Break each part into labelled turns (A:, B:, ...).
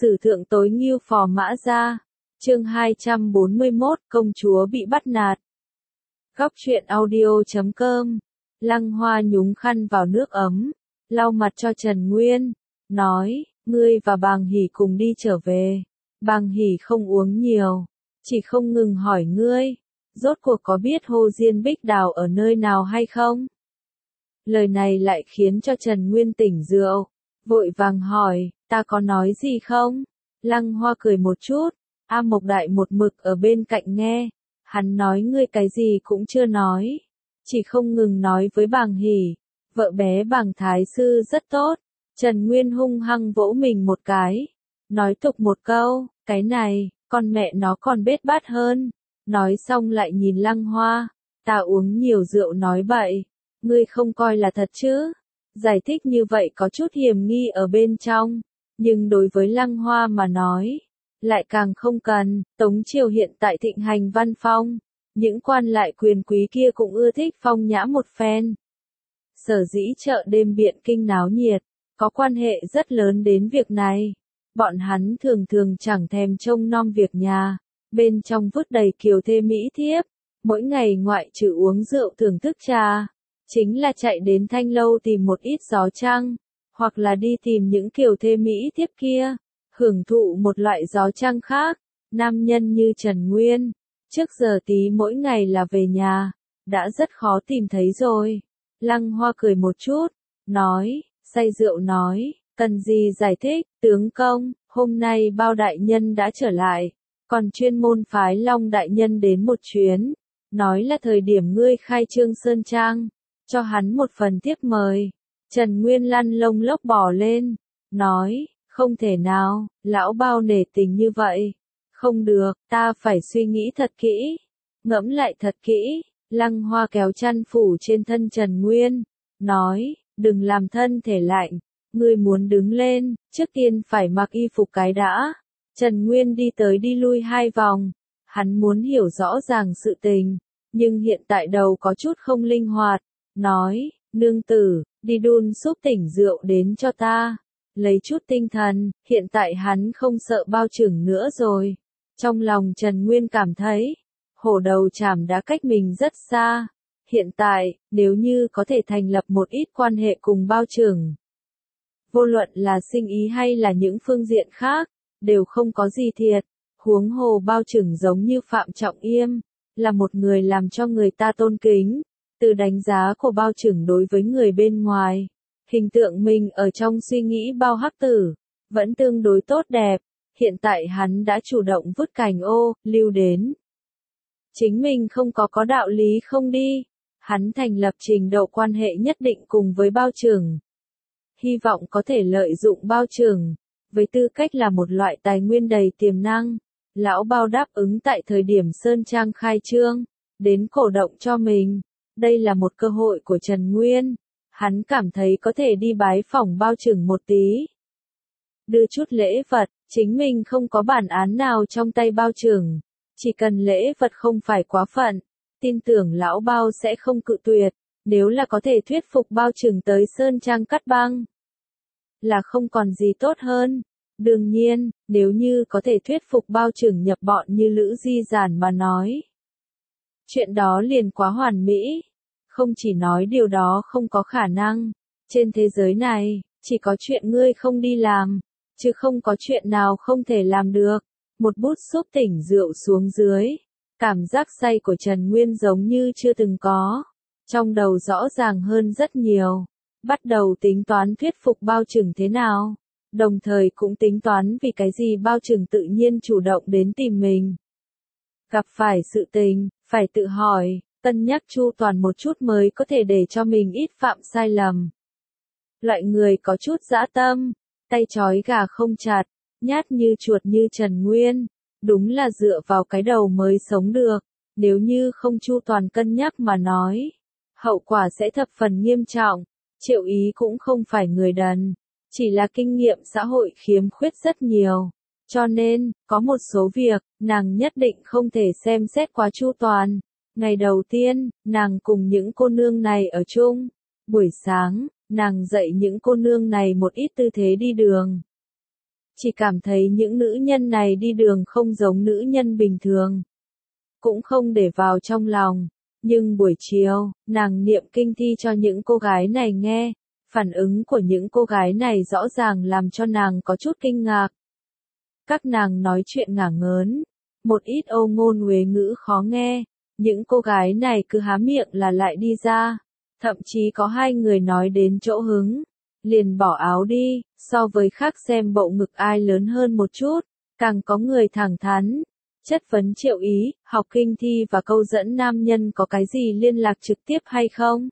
A: Sử thượng tối ngưu phò mã ra. Chương 241, công chúa bị bắt nạt. Góc truyện audio.com. Lăng Hoa nhúng khăn vào nước ấm, lau mặt cho Trần Nguyên, nói, ngươi và Bàng Hỷ cùng đi trở về. Bàng Hỷ không uống nhiều, chỉ không ngừng hỏi ngươi, rốt cuộc có biết Hồ Diên Bích Đào ở nơi nào hay không? Lời này lại khiến cho Trần Nguyên tỉnh rượu, vội vàng hỏi, ta có nói gì không? Lăng Hoa cười một chút, A Mộc Đại một mực ở bên cạnh nghe, hắn nói ngươi cái gì cũng chưa nói, chỉ không ngừng nói với Bàng Hỷ, vợ bé Bàng Thái Sư rất tốt. Trần Nguyên hung hăng vỗ mình một cái, nói tục một câu, cái này, con mẹ nó còn bết bát hơn. Nói xong lại nhìn Lăng Hoa, ta uống nhiều rượu nói bậy, ngươi không coi là thật chứ? Giải thích như vậy có chút hiểm nghi ở bên trong, nhưng đối với Lăng Hoa mà nói, lại càng không cần. Tống triều hiện tại thịnh hành văn phong, những quan lại quyền quý kia cũng ưa thích phong nhã một phen. Sở dĩ chợ đêm Biện Kinh náo nhiệt, có quan hệ rất lớn đến việc này. Bọn hắn thường thường chẳng thèm trông nom việc nhà, bên trong vứt đầy kiều thê mỹ thiếp, mỗi ngày ngoại trừ uống rượu thưởng thức trà, chính là chạy đến thanh lâu tìm một ít gió trăng, hoặc là đi tìm những kiều thê mỹ thiếp kia, hưởng thụ một loại gió trăng khác. Nam nhân như Trần Nguyên, trước giờ tí mỗi ngày là về nhà, đã rất khó tìm thấy rồi. Lăng Hoa cười một chút, nói, say rượu nói, cần gì giải thích, tướng công, hôm nay Bao đại nhân đã trở lại, còn chuyên môn phái Long đại nhân đến một chuyến, nói là thời điểm ngươi khai trương sơn trang, cho hắn một phần thiếp mời. Trần Nguyên lăn lông lốc bò lên, nói, không thể nào, lão Bao nể tình như vậy, không được, ta phải suy nghĩ thật kỹ, ngẫm lại thật kỹ. Lăng Hoa kéo chăn phủ trên thân Trần Nguyên, nói, đừng làm thân thể lạnh, ngươi muốn đứng lên, trước tiên phải mặc y phục cái đã. Trần Nguyên đi tới đi lui 2 vòng, hắn muốn hiểu rõ ràng sự tình, nhưng hiện tại đầu có chút không linh hoạt, nói, nương tử, đi đun súp tỉnh rượu đến cho ta, lấy chút tinh thần. Hiện tại hắn không sợ Bao Trưởng nữa rồi. Trong lòng Trần Nguyên cảm thấy, hổ đầu chàm đã cách mình rất xa. Hiện tại, nếu như có thể thành lập một ít quan hệ cùng Bao Trưởng, vô luận là sinh ý hay là những phương diện khác, đều không có gì thiệt. Huống hồ Bao Trưởng giống như Phạm Trọng Yêm, là một người làm cho người ta tôn kính. Từ đánh giá của Bao Trưởng đối với người bên ngoài, hình tượng mình ở trong suy nghĩ Bao Hắc Tử, vẫn tương đối tốt đẹp. Hiện tại hắn đã chủ động vứt cành ô, lưu đến. Chính mình không có đạo lý không đi. Hắn thành lập trình độ quan hệ nhất định cùng với Bao Trưởng. Hy vọng có thể lợi dụng Bao Trưởng, với tư cách là một loại tài nguyên đầy tiềm năng. Lão Bao đáp ứng tại thời điểm Sơn Trang khai trương, đến cổ động cho mình. Đây là một cơ hội của Trần Nguyên. Hắn cảm thấy có thể đi bái phỏng Bao Trưởng một tí. Đưa chút lễ vật, chính mình không có bản án nào trong tay Bao Trưởng. Chỉ cần lễ vật không phải quá phận, tin tưởng lão Bao sẽ không cự tuyệt. Nếu là có thể thuyết phục Bao Trưởng tới Sơn Trang cắt băng, là không còn gì tốt hơn. Đương nhiên, nếu như có thể thuyết phục Bao Trưởng nhập bọn như Lữ Di Giản mà nói, chuyện đó liền quá hoàn mỹ. Không chỉ nói điều đó không có khả năng, trên thế giới này, chỉ có chuyện ngươi không đi làm, chứ không có chuyện nào không thể làm được. Một bút xúc tỉnh rượu xuống dưới, cảm giác say của Trần Nguyên giống như chưa từng có, trong đầu rõ ràng hơn rất nhiều. Bắt đầu tính toán thuyết phục Bao Trưởng thế nào, đồng thời cũng tính toán vì cái gì Bao Trưởng tự nhiên chủ động đến tìm mình. Gặp phải sự tình, phải tự hỏi, cân nhắc chu toàn một chút mới có thể để cho mình ít phạm sai lầm. Loại người có chút dã tâm, tay trói gà không chặt, nhát như chuột như Trần Nguyên, đúng là dựa vào cái đầu mới sống được. Nếu như không chu toàn cân nhắc mà nói, hậu quả sẽ thập phần nghiêm trọng. Triệu Ý cũng không phải người đần, chỉ là kinh nghiệm xã hội khiếm khuyết rất nhiều. Cho nên, có một số việc, nàng nhất định không thể xem xét quá chu toàn. Ngày đầu tiên, nàng cùng những cô nương này ở chung. Buổi sáng, nàng dạy những cô nương này một ít tư thế đi đường. Chỉ cảm thấy những nữ nhân này đi đường không giống nữ nhân bình thường. Cũng không để vào trong lòng. Nhưng buổi chiều, nàng niệm kinh thi cho những cô gái này nghe. Phản ứng của những cô gái này rõ ràng làm cho nàng có chút kinh ngạc. Các nàng nói chuyện ngả ngớn. Một ít âu ngôn uế ngữ khó nghe. Những cô gái này cứ há miệng là lại đi ra. Thậm chí có 2 người nói đến chỗ hứng. Liền bỏ áo đi, so với khác xem bộ ngực ai lớn hơn một chút. Càng có người thẳng thắn. Chất vấn Triệu Ý, học kinh thi và câu dẫn nam nhân có cái gì liên lạc trực tiếp hay không?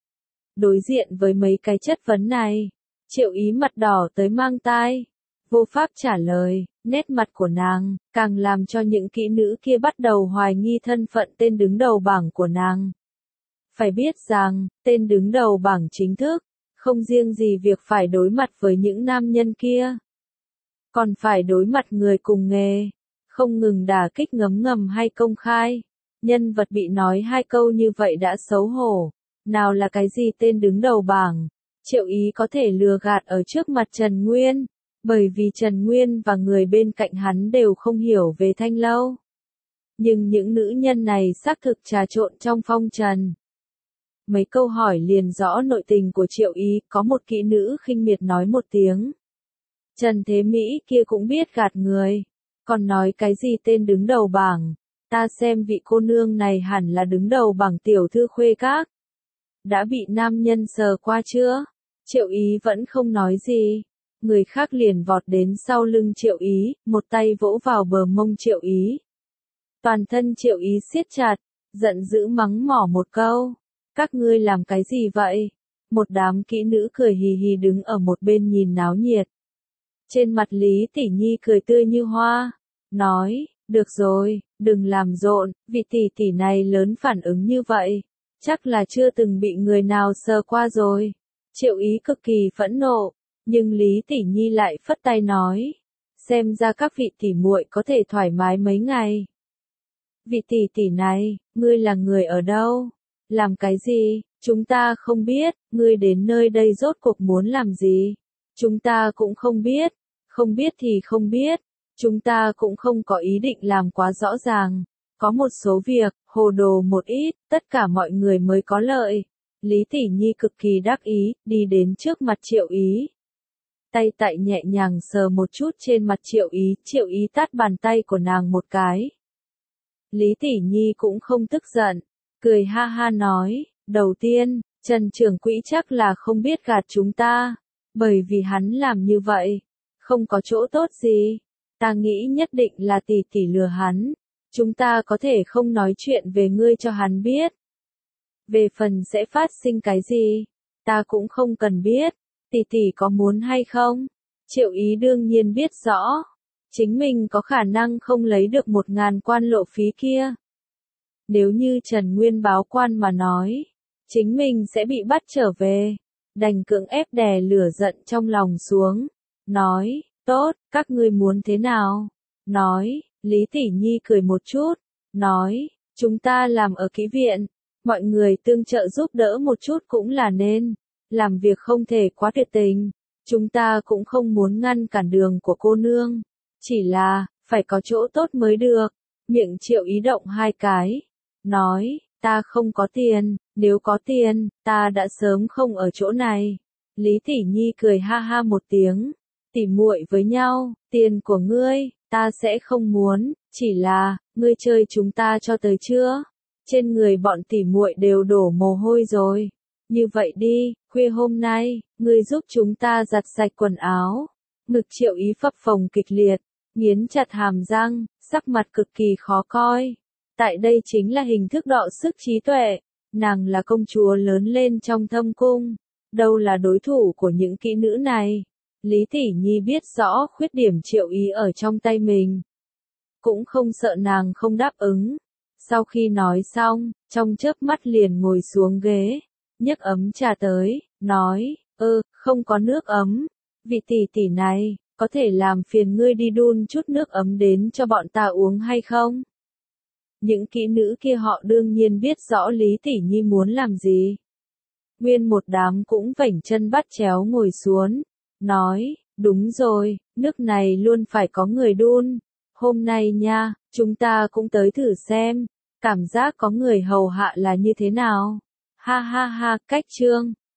A: Đối diện với mấy cái chất vấn này, Triệu Ý mặt đỏ tới mang tai. Vô pháp trả lời, nét mặt của nàng, càng làm cho những kỹ nữ kia bắt đầu hoài nghi thân phận tên đứng đầu bảng của nàng. Phải biết rằng, tên đứng đầu bảng chính thức, không riêng gì việc phải đối mặt với những nam nhân kia. Còn phải đối mặt người cùng nghề, không ngừng đả kích ngấm ngầm hay công khai. Nhân vật bị nói 2 câu như vậy đã xấu hổ. Nào là cái gì tên đứng đầu bảng, Triệu Ý có thể lừa gạt ở trước mặt Trần Nguyên, bởi vì Trần Nguyên và người bên cạnh hắn đều không hiểu về thanh lâu. Nhưng những nữ nhân này xác thực trà trộn trong phong trần. Mấy câu hỏi liền rõ nội tình của Triệu Ý, có một kỹ nữ khinh miệt nói một tiếng. Trần Thế Mỹ kia cũng biết gạt người, còn nói cái gì tên đứng đầu bảng, ta xem vị cô nương này hẳn là đứng đầu bảng tiểu thư khuê các. Đã bị nam nhân sờ qua chưa? Triệu Ý vẫn không nói gì. Người khác liền vọt đến sau lưng Triệu Ý, một tay vỗ vào bờ mông Triệu Ý. Toàn thân Triệu Ý siết chặt, giận dữ mắng mỏ một câu. Các ngươi làm cái gì vậy? Một đám kỹ nữ cười hì hì đứng ở một bên nhìn náo nhiệt. Trên mặt Lý Tỷ Nhi cười tươi như hoa. Nói, được rồi, đừng làm rộn, vị tỷ tỷ này lớn phản ứng như vậy. Chắc là chưa từng bị người nào sờ qua rồi. Triệu Ý cực kỳ phẫn nộ, nhưng Lý Tỷ Nhi lại phất tay nói. Xem ra các vị tỷ muội có thể thoải mái mấy ngày. Vị tỷ tỷ này, ngươi là người ở đâu? Làm cái gì? Chúng ta không biết, ngươi đến nơi đây rốt cuộc muốn làm gì? Chúng ta cũng không biết, không biết thì không biết, chúng ta cũng không có ý định làm quá rõ ràng. Có một số việc, hồ đồ một ít, tất cả mọi người mới có lợi. Lý Tỷ Nhi cực kỳ đắc ý, đi đến trước mặt Triệu Ý. Tay tại nhẹ nhàng sờ một chút trên mặt Triệu Ý tát bàn tay của nàng một cái. Lý Tỷ Nhi cũng không tức giận, cười ha ha nói, đầu tiên, Trần trưởng quỹ chắc là không biết gạt chúng ta, bởi vì hắn làm như vậy, không có chỗ tốt gì. Ta nghĩ nhất định là tỷ tỷ lừa hắn. Chúng ta có thể không nói chuyện về ngươi cho hắn biết. Về phần sẽ phát sinh cái gì, ta cũng không cần biết. Tỷ tỷ có muốn hay không? Triệu Ý đương nhiên biết rõ. Chính mình có khả năng không lấy được 1.000 quan lộ phí kia. Nếu như Trần Nguyên báo quan mà nói, chính mình sẽ bị bắt trở về. Đành cưỡng ép đè lửa giận trong lòng xuống. Nói, tốt, các ngươi muốn thế nào? Nói, Lý Tỷ Nhi cười một chút. Nói, chúng ta làm ở kỹ viện. Mọi người tương trợ giúp đỡ một chút cũng là nên. Làm việc không thể quá tuyệt tình. Chúng ta cũng không muốn ngăn cản đường của cô nương. Chỉ là, phải có chỗ tốt mới được. Miệng Triệu Ý động 2 cái. Nói, ta không có tiền, nếu có tiền, ta đã sớm không ở chỗ này. Lý Tỷ Nhi cười ha ha một tiếng. Tỉ muội với nhau, tiền của ngươi, ta sẽ không muốn, chỉ là, ngươi chơi chúng ta cho tới chưa? Trên người bọn tỉ muội đều đổ mồ hôi rồi. Như vậy đi, khuya hôm nay, ngươi giúp chúng ta giặt sạch quần áo. Ngực Triệu Ý phập phồng kịch liệt, nghiến chặt hàm răng, sắc mặt cực kỳ khó coi. Tại đây chính là hình thức đọ sức trí tuệ. Nàng là công chúa lớn lên trong thâm cung, đâu là đối thủ của những kỹ nữ này. Lý Tỷ Nhi biết rõ khuyết điểm Triệu Ý ở trong tay mình. Cũng không sợ nàng không đáp ứng. Sau khi nói xong, trong chớp mắt liền ngồi xuống ghế, nhấc ấm trà tới, nói, không có nước ấm. Vị tỷ tỷ này, có thể làm phiền ngươi đi đun chút nước ấm đến cho bọn ta uống hay không? Những kỹ nữ kia họ đương nhiên biết rõ Lý Tỷ Nhi muốn làm gì. Nguyên một đám cũng vảnh chân bắt chéo ngồi xuống, nói, Đúng rồi, nước này luôn phải có người đun. Hôm nay nha, chúng ta cũng tới thử xem, cảm giác có người hầu hạ là như thế nào. Ha ha ha, cách trương.